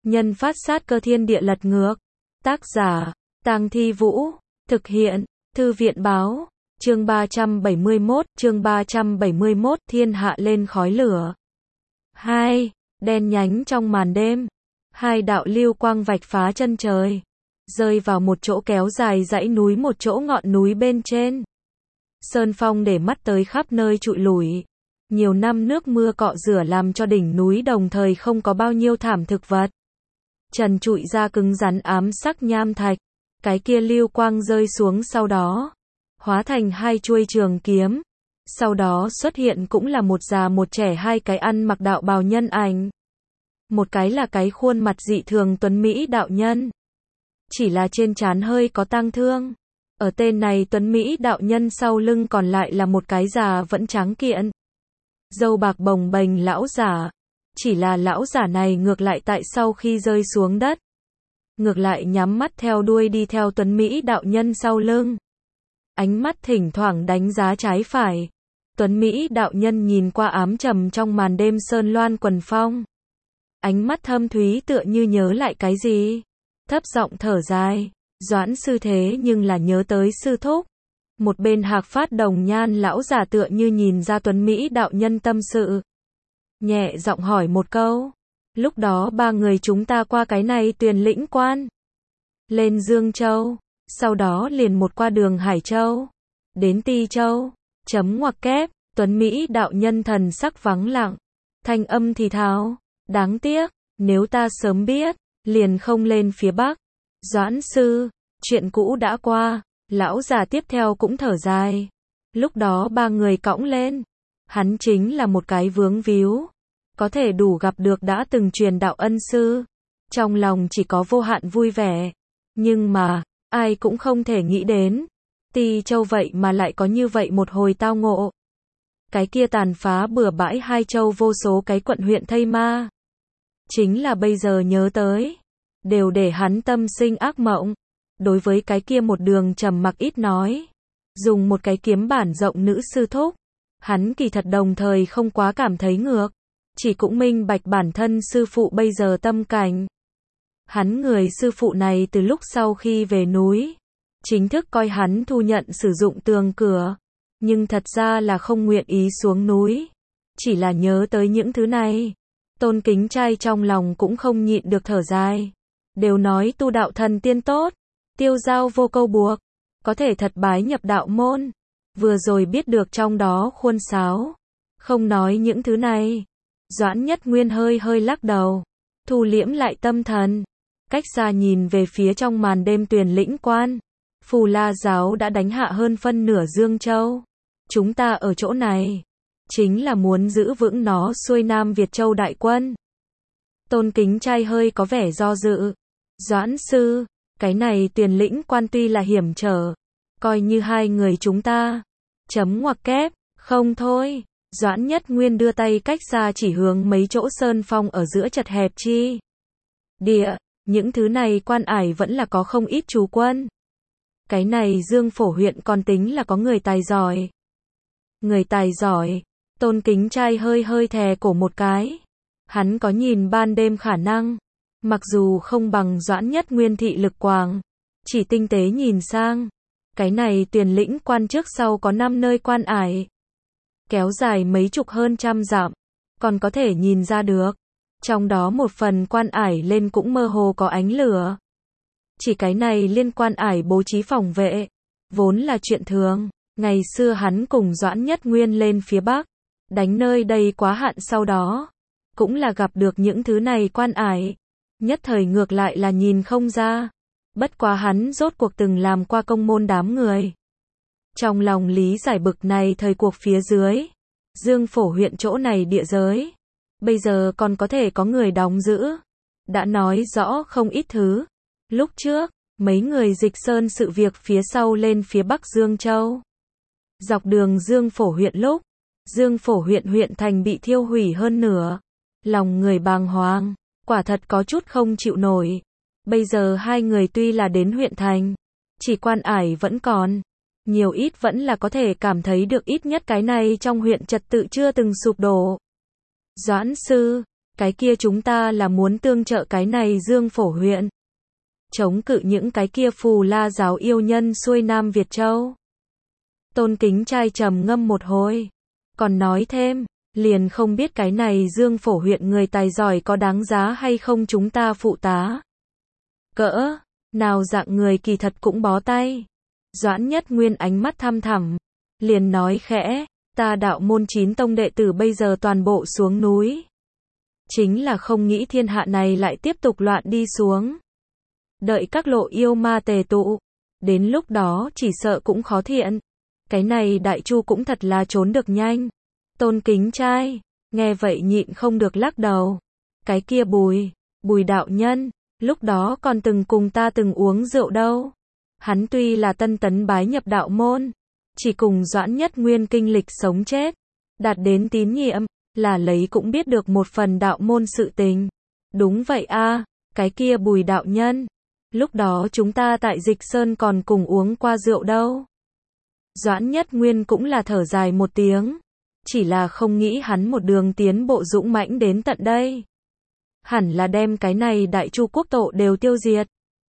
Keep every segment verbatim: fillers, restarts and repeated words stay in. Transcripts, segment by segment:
Nhân phát sát cơ thiên địa lật ngược. Tác giả, Tang Thi Vũ. Thực hiện, Thư viện Báo. Chương ba trăm bảy mươi mốt, chương ba trăm bảy mươi mốt, thiên hạ lên khói lửa. hai. Đen nhánh trong màn đêm. Hai đạo lưu quang vạch phá chân trời, rơi vào một chỗ kéo dài dãy núi, một chỗ ngọn núi bên trên. Sơn phong để mắt tới khắp nơi trụi lủi. Nhiều năm nước mưa cọ rửa làm cho đỉnh núi đồng thời không có bao nhiêu thảm thực vật. Trần trụi ra cứng rắn ám sắc nham thạch. Cái kia lưu quang rơi xuống sau đó hóa thành hai chuôi trường kiếm. Sau đó xuất hiện cũng là một già một trẻ, hai cái ăn mặc đạo bào nhân ảnh. Một cái là cái khuôn mặt dị thường tuấn mỹ đạo nhân, chỉ là trên trán hơi có tang thương. Ở tên này tuấn mỹ đạo nhân sau lưng còn lại là một cái già vẫn tráng kiện, râu bạc bồng bềnh lão giả. Chỉ là lão giả này ngược lại tại sau khi rơi xuống đất, ngược lại nhắm mắt theo đuôi đi theo tuấn mỹ đạo nhân sau lưng. Ánh mắt thỉnh thoảng đánh giá trái phải. Tuấn mỹ đạo nhân nhìn qua ám trầm trong màn đêm sơn loan quần phong. Ánh mắt thâm thúy tựa như nhớ lại cái gì. Thấp giọng thở dài. Doãn sư thế nhưng là nhớ tới sư thúc. Một bên hạc phát đồng nhan lão giả tựa như nhìn ra tuấn mỹ đạo nhân tâm sự, nhẹ giọng hỏi một câu. Lúc đó ba người chúng ta qua cái này Tuyền Lĩnh Quan, lên Dương Châu, sau đó liền một qua đường Hải Châu, đến Ti Châu. Chấm ngoặc kép. Tuấn mỹ đạo nhân thần sắc vắng lặng, thanh âm thì thào. Đáng tiếc, nếu ta sớm biết, liền không lên phía Bắc. Doãn sư, chuyện cũ đã qua. Lão già tiếp theo cũng thở dài. Lúc đó ba người cõng lên, hắn chính là một cái vướng víu. Có thể đủ gặp được đã từng truyền đạo ân sư, trong lòng chỉ có vô hạn vui vẻ. Nhưng mà, ai cũng không thể nghĩ đến, Ti Châu vậy mà lại có như vậy một hồi tao ngộ. Cái kia tàn phá bừa bãi hai châu vô số cái quận huyện thây ma. Chính là bây giờ nhớ tới, đều để hắn tâm sinh ác mộng. Đối với cái kia một đường trầm mặc ít nói, dùng một cái kiếm bản rộng nữ sư thúc, hắn kỳ thật đồng thời không quá cảm thấy ngược. Chỉ cũng minh bạch bản thân sư phụ bây giờ tâm cảnh. Hắn người sư phụ này từ lúc sau khi về núi, chính thức coi hắn thu nhận sử dụng tường cửa. Nhưng thật ra là không nguyện ý xuống núi. Chỉ là nhớ tới những thứ này, Tôn Kính Trai trong lòng cũng không nhịn được thở dài. Đều nói tu đạo thần tiên tốt, tiêu giao vô câu buộc, có thể thật bái nhập đạo môn. Vừa rồi biết được trong đó khuôn sáo. Không nói những thứ này. Doãn Nhất Nguyên hơi hơi lắc đầu, thu liễm lại tâm thần, cách xa nhìn về phía trong màn đêm Tuyền Lĩnh Quan. Phù La giáo đã đánh hạ hơn phân nửa Dương Châu. Chúng ta ở chỗ này, chính là muốn giữ vững nó xuôi Nam Việt Châu đại quân. Tôn Kính Trai hơi có vẻ do dự. Doãn sư, cái này Tuyền Lĩnh Quan tuy là hiểm trở, coi như hai người chúng ta. Chấm ngoặc kép, không thôi. Doãn Nhất Nguyên đưa tay cách xa chỉ hướng mấy chỗ sơn phong ở giữa chật hẹp chi địa. Những thứ này quan ải vẫn là có không ít chú quân. Cái này Dương Phổ huyện còn tính là có người tài giỏi. Người tài giỏi. Tôn Kính Trai hơi hơi thè cổ một cái. Hắn có nhìn ban đêm khả năng. Mặc dù không bằng Doãn Nhất Nguyên thị lực quàng, chỉ tinh tế nhìn sang. Cái này Tuyền Lĩnh Quan trước sau có năm nơi quan ải, kéo dài mấy chục hơn trăm dặm, còn có thể nhìn ra được. Trong đó một phần quan ải lên cũng mơ hồ có ánh lửa. Chỉ cái này liên quan ải bố trí phòng vệ, vốn là chuyện thường. Ngày xưa hắn cùng Doãn Nhất Nguyên lên phía Bắc, đánh nơi đây quá hạn sau đó, cũng là gặp được những thứ này quan ải. Nhất thời ngược lại là nhìn không ra. Bất quá hắn rốt cuộc từng làm qua công môn đám người. Trong lòng lý giải bực này thời cuộc phía dưới, Dương Phổ huyện chỗ này địa giới, bây giờ còn có thể có người đóng giữ. Đã nói rõ không ít thứ. Lúc trước, mấy người dịch sơn sự việc phía sau lên phía Bắc Dương Châu. Dọc đường Dương Phổ huyện lúc, Dương Phổ huyện huyện thành bị thiêu hủy hơn nửa. Lòng người bàng hoàng, quả thật có chút không chịu nổi. Bây giờ hai người tuy là đến huyện thành, chỉ quan ải vẫn còn. Nhiều ít vẫn là có thể cảm thấy được ít nhất cái này trong huyện trật tự chưa từng sụp đổ. Doãn sư, Cái kia chúng ta là muốn tương trợ cái này Dương Phổ huyện. Chống cự những cái kia Phù La giáo yêu nhân xuôi Nam Việt Châu. Tôn Kính Trai trầm ngâm một hồi. Còn nói thêm, liền không biết cái này Dương Phổ huyện người tài giỏi có đáng giá hay không chúng ta phụ tá. Cỡ, nào dạng người kỳ thật cũng bó tay. Doãn Nhất Nguyên ánh mắt thăm thẳm, liền nói khẽ, ta đạo môn chín tông đệ tử bây giờ toàn bộ xuống núi. Chính là không nghĩ thiên hạ này lại tiếp tục loạn đi xuống. Đợi các lộ yêu ma tề tụ, đến lúc đó chỉ sợ cũng khó thiện. Cái này Đại Chu cũng thật là trốn được nhanh. Tôn Kính Trai, nghe vậy nhịn không được lắc đầu. Cái kia Bùi, Bùi đạo nhân, lúc đó còn từng cùng ta từng uống rượu đâu. Hắn tuy là tân tấn bái nhập đạo môn, chỉ cùng Doãn Nhất Nguyên kinh lịch sống chết, đạt đến tín nhiệm, là lấy cũng biết được một phần đạo môn sự tình. Đúng vậy a, cái kia Bùi đạo nhân, lúc đó chúng ta tại Dịch Sơn còn cùng uống qua rượu đâu. Doãn Nhất Nguyên cũng là thở dài một tiếng, chỉ là không nghĩ hắn một đường tiến bộ dũng mãnh đến tận đây. Hẳn là đem cái này Đại Chu quốc tổ đều tiêu diệt.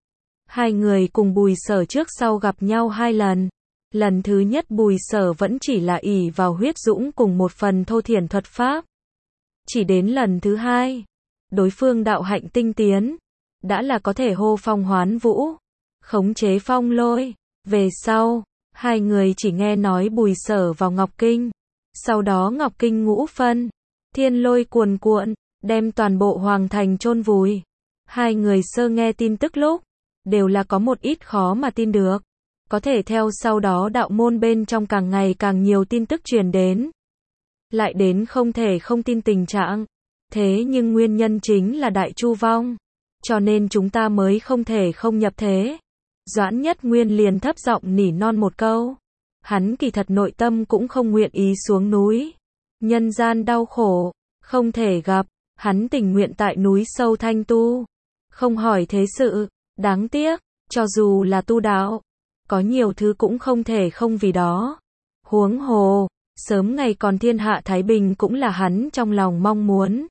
Hai người cùng Bùi Sở trước sau gặp nhau hai lần. Lần thứ nhất Bùi Sở vẫn chỉ là ỷ vào huyết dũng cùng một phần thô thiển thuật pháp. Chỉ đến lần thứ hai, đối phương đạo hạnh tinh tiến, đã là có thể hô phong hoán vũ, khống chế phong lôi. Về sau, hai người chỉ nghe nói Bùi Sở vào Ngọc Kinh. Sau đó Ngọc Kinh ngũ phân, thiên lôi cuồn cuộn, đem toàn bộ hoàng thành chôn vùi. Hai người sơ nghe tin tức lúc, đều là có một ít khó mà tin được. Có thể theo sau đó đạo môn bên trong càng ngày càng nhiều tin tức truyền đến. Lại đến không thể không tin tình trạng. Thế nhưng nguyên nhân chính là Đại Chu vong. Cho nên chúng ta mới không thể không nhập thế. Doãn Nhất Nguyên liền thấp giọng nỉ non một câu. Hắn kỳ thật nội tâm cũng không nguyện ý xuống núi. Nhân gian đau khổ, không thể gặp. Hắn tình nguyện tại núi sâu thanh tu. Không hỏi thế sự. Đáng tiếc, cho dù là tu đạo, có nhiều thứ cũng không thể không vì đó. Huống hồ, sớm ngày còn thiên hạ thái bình cũng là hắn trong lòng mong muốn.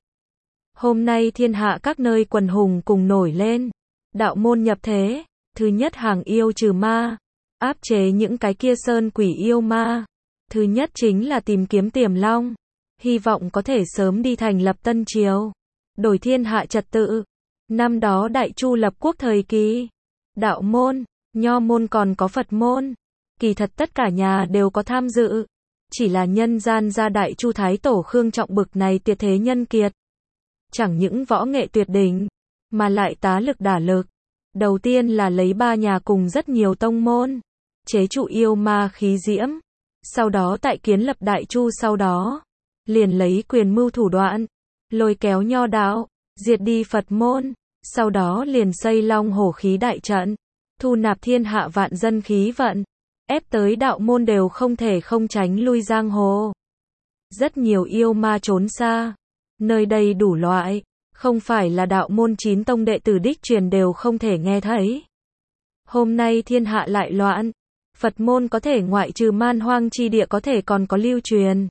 Hôm nay thiên hạ các nơi quần hùng cùng nổi lên. Đạo môn nhập thế, thứ nhất hàng yêu trừ ma, áp chế những cái kia sơn quỷ yêu ma. Thứ nhất chính là tìm kiếm Tiềm Long, hy vọng có thể sớm đi thành lập Tân Triều, đổi thiên hạ trật tự. Năm đó Đại Chu lập quốc thời kỳ, đạo môn, nho môn còn có Phật môn, kỳ thật tất cả nhà đều có tham dự. Chỉ là nhân gian ra Đại Chu Thái Tổ Khương Trọng bực này tuyệt thế nhân kiệt. Chẳng những võ nghệ tuyệt đỉnh, mà lại tá lực đả lực. Đầu tiên là lấy ba nhà cùng rất nhiều tông môn, chế trụ yêu ma khí diễm. Sau đó tại kiến lập Đại Chu sau đó, liền lấy quyền mưu thủ đoạn, lôi kéo nho đạo, diệt đi Phật môn. Sau đó liền xây Long Hổ khí đại trận, thu nạp thiên hạ vạn dân khí vận, ép tới đạo môn đều không thể không tránh lui giang hồ. Rất nhiều yêu ma trốn xa, nơi đây đủ loại, không phải là đạo môn chín tông đệ tử đích truyền đều không thể nghe thấy. Hôm nay thiên hạ lại loạn, Phật môn có thể ngoại trừ man hoang chi địa có thể còn có lưu truyền.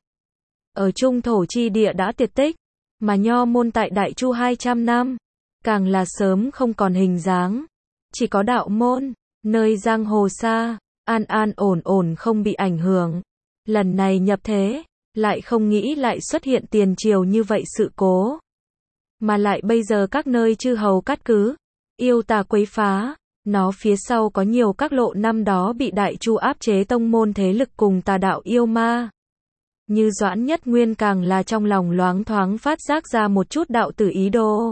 Ở trung thổ chi địa đã tuyệt tích, mà nho môn tại Đại Chu hai trăm năm, càng là sớm không còn hình dáng. Chỉ có đạo môn, nơi giang hồ xa, an an ổn ổn không bị ảnh hưởng. Lần này nhập thế, lại không nghĩ lại xuất hiện tiền triều như vậy sự cố. Mà lại bây giờ các nơi chư hầu cát cứ, yêu tà quấy phá, nó phía sau có nhiều các lộ năm đó bị Đại Chu áp chế tông môn thế lực cùng tà đạo yêu ma. Như Doãn Nhất Nguyên càng là trong lòng loáng thoáng phát giác ra một chút đạo tử ý đồ.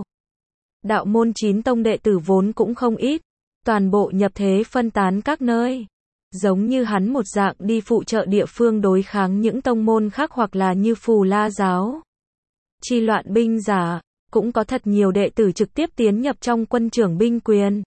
Đạo môn chín tông đệ tử vốn cũng không ít, toàn bộ nhập thế phân tán các nơi. Giống như hắn một dạng đi phụ trợ địa phương đối kháng những tông môn khác hoặc là như Phù La giáo. Chi loạn binh giả, cũng có thật nhiều đệ tử trực tiếp tiến nhập trong quân trưởng binh quyền.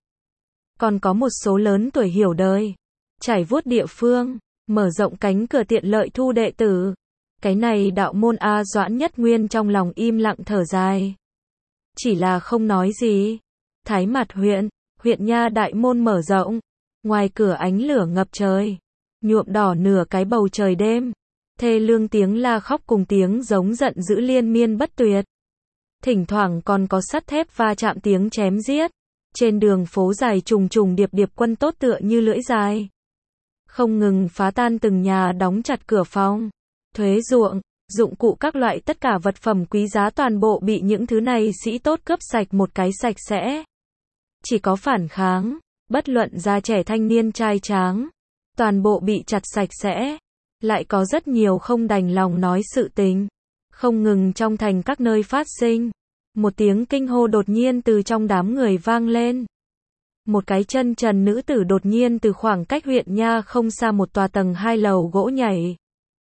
Còn có một số lớn tuổi hiểu đời, trải vuốt địa phương, mở rộng cánh cửa tiện lợi thu đệ tử. Cái này đạo môn A Doãn Nhất Nguyên trong lòng im lặng thở dài. Chỉ là không nói gì. Thái Mạt huyện, huyện nha đại môn mở rộng. Ngoài cửa ánh lửa ngập trời. Nhuộm đỏ nửa cái bầu trời đêm. Thê lương tiếng la khóc cùng tiếng giống giận dữ liên miên bất tuyệt. thỉnh thoảng còn có sắt thép va chạm tiếng chém giết. Trên đường phố dài trùng trùng điệp điệp quân tốt tựa như lưỡi dài. Không ngừng phá tan từng nhà, đóng chặt cửa phòng. Thuế ruộng, dụng cụ các loại, tất cả vật phẩm quý giá toàn bộ bị những thứ này sĩ tốt cướp sạch một cái sạch sẽ. Chỉ có phản kháng, bất luận già trẻ thanh niên trai tráng, toàn bộ bị chặt sạch sẽ. Lại có rất nhiều không đành lòng nói sự tình. Không ngừng trong thành các nơi phát sinh. Một tiếng kinh hô đột nhiên từ trong đám người vang lên. Một cái chân trần nữ tử đột nhiên từ khoảng cách huyện nha không xa một tòa tầng hai lầu gỗ nhảy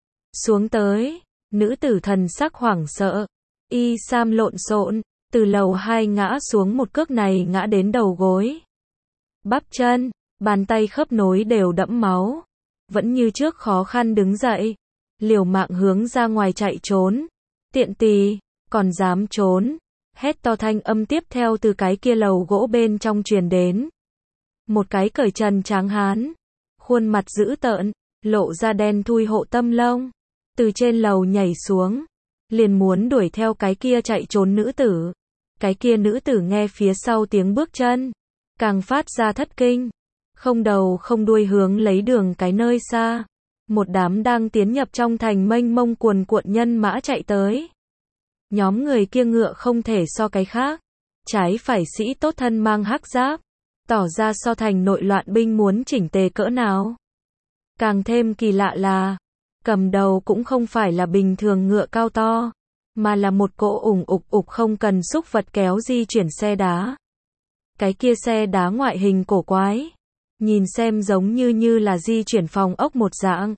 xuống tới. Nữ tử thần sắc hoảng sợ, y sam lộn xộn, từ lầu hai ngã xuống, một cước này ngã đến đầu gối. Bắp chân, bàn tay khớp nối đều đẫm máu. Vẫn như trước khó khăn đứng dậy, liều mạng hướng ra ngoài chạy trốn. Tiện tì, còn dám trốn. Hét to, thanh âm tiếp theo từ cái kia lầu gỗ bên trong truyền đến. Một cái cởi trần tráng hán, khuôn mặt dữ tợn, lộ ra đen thui hộ tâm lông, từ trên lầu nhảy xuống, liền muốn đuổi theo cái kia chạy trốn nữ tử. Cái kia nữ tử nghe phía sau tiếng bước chân, càng phát ra thất kinh, không đầu không đuôi hướng lấy đường cái nơi xa. Một đám đang tiến nhập trong thành mênh mông cuồn cuộn nhân mã chạy tới. Nhóm người kia ngựa không thể so cái khác, trái phải sĩ tốt thân mang hắc giáp, tỏ ra so thành nội loạn binh muốn chỉnh tề cỡ nào. Càng thêm kỳ lạ là, cầm đầu cũng không phải là bình thường ngựa cao to, mà là một cỗ ủng ục ục không cần xúc vật kéo di chuyển xe đá. Cái kia xe đá ngoại hình cổ quái, nhìn xem giống như như là di chuyển phòng ốc một dạng.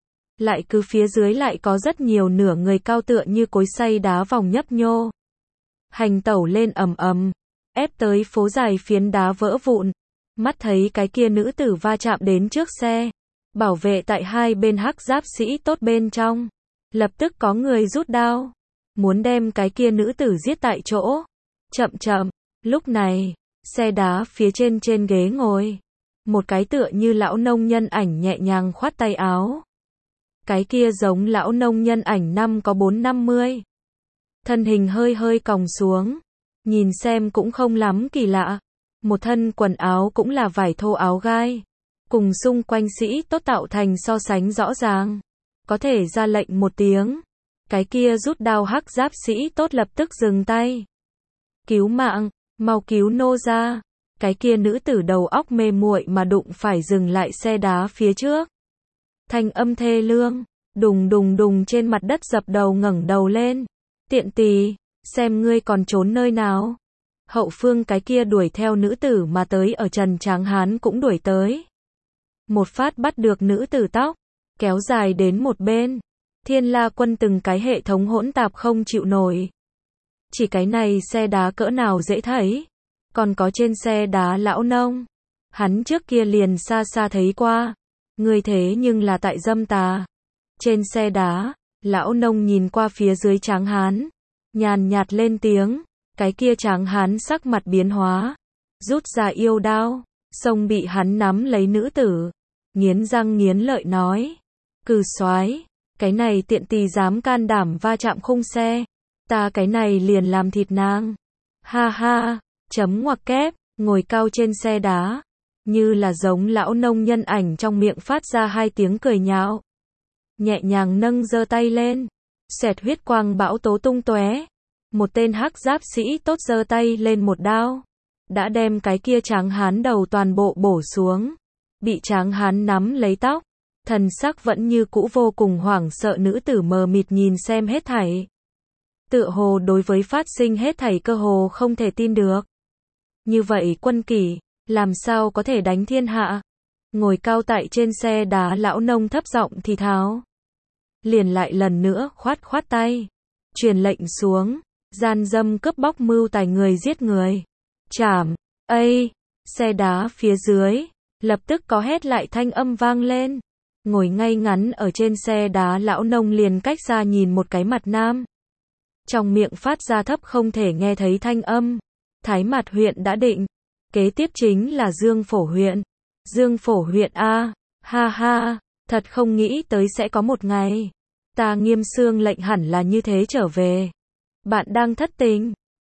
Lại cứ phía dưới lại có rất nhiều nửa người cao tựa như cối xay đá vòng nhấp nhô. Hành tẩu lên ầm ầm, ép tới phố dài phiến đá vỡ vụn. Mắt thấy cái kia nữ tử va chạm đến trước xe. Bảo vệ tại hai bên hắc giáp sĩ tốt bên trong. Lập tức có người rút đao. Muốn đem cái kia nữ tử giết tại chỗ. Chậm chậm, lúc này, xe đá phía trên trên ghế ngồi. Một cái tựa như lão nông nhân ảnh nhẹ nhàng khoát tay áo. Cái kia giống lão nông nhân ảnh năm có bốn năm mươi. Thân hình hơi hơi còng xuống. Nhìn xem cũng không lắm kỳ lạ. Một thân quần áo cũng là vải thô áo gai. Cùng xung quanh sĩ tốt tạo thành so sánh rõ ràng. Có thể ra lệnh một tiếng. Cái kia rút đao hắc giáp sĩ tốt lập tức dừng tay. Cứu mạng, mau cứu nô ra. Cái kia nữ tử đầu óc mê muội mà đụng phải dừng lại xe đá phía trước. Thanh âm thê lương, đùng đùng đùng trên mặt đất dập đầu ngẩng đầu lên. Tiện tì, xem ngươi còn trốn nơi nào. Hậu phương cái kia đuổi theo nữ tử mà tới ở Trần Tráng Hán cũng đuổi tới. Một phát bắt được nữ tử tóc, kéo dài đến một bên. Thiên La quân từng cái hệ thống hỗn tạp không chịu nổi. Chỉ cái này xe đá cỡ nào dễ thấy. Còn có trên xe đá lão nông. Hắn trước kia liền xa xa thấy qua. Người thế nhưng là tại dâm tà. Trên xe đá, lão nông nhìn qua phía dưới Tráng Hán. Nhàn nhạt lên tiếng. Cái kia Tráng Hán sắc mặt biến hóa. Rút ra yêu đao. Xông bị hắn nắm lấy nữ tử. Nghiến răng nghiến lợi nói. Cừ soái, cái này tiện tì dám can đảm va chạm khung xe. Ta cái này liền làm thịt nàng. Ha ha, chấm ngoặc kép, ngồi cao trên xe đá. Như là giống lão nông nhân ảnh trong miệng phát ra hai tiếng cười nhạo. Nhẹ nhàng nâng giơ tay lên. Xẹt huyết quang bão tố tung tóe. Một tên hắc giáp sĩ tốt giơ tay lên một đao. Đã đem cái kia Tráng Hán đầu toàn bộ bổ xuống. Bị Tráng Hán nắm lấy tóc. Thần sắc vẫn như cũ vô cùng hoảng sợ, nữ tử mờ mịt nhìn xem hết thảy. Tựa hồ đối với phát sinh hết thảy cơ hồ không thể tin được. Như vậy quân kỷ, làm sao có thể đánh thiên hạ? Ngồi cao tại trên xe đá lão nông thấp giọng thì thào. Liền lại lần nữa khoát khoát tay. Truyền lệnh xuống. Gian dâm cướp bóc mưu tài người giết người. Chảm. Ây. Xe đá phía dưới. Lập tức có hét lại thanh âm vang lên. Ngồi ngay ngắn ở trên xe đá lão nông liền cách xa nhìn một cái mặt nam. Trong miệng phát ra thấp không thể nghe thấy thanh âm. Thái Mạt huyện đã định. Kế tiếp chính là Dương Phổ huyện. Dương Phổ huyện a, ha ha, thật không nghĩ tới sẽ có một ngày. Ta Nghiêm Xương lệnh hẳn là như thế trở về. Bạn đang thất tình.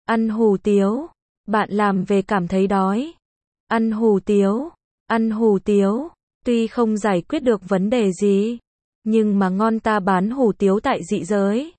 Ăn hủ tiếu. Bạn làm về cảm thấy đói. Ăn hủ tiếu. Ăn hủ tiếu. Tuy không giải quyết được vấn đề gì, nhưng mà ngon ta bán hủ tiếu tại dị giới.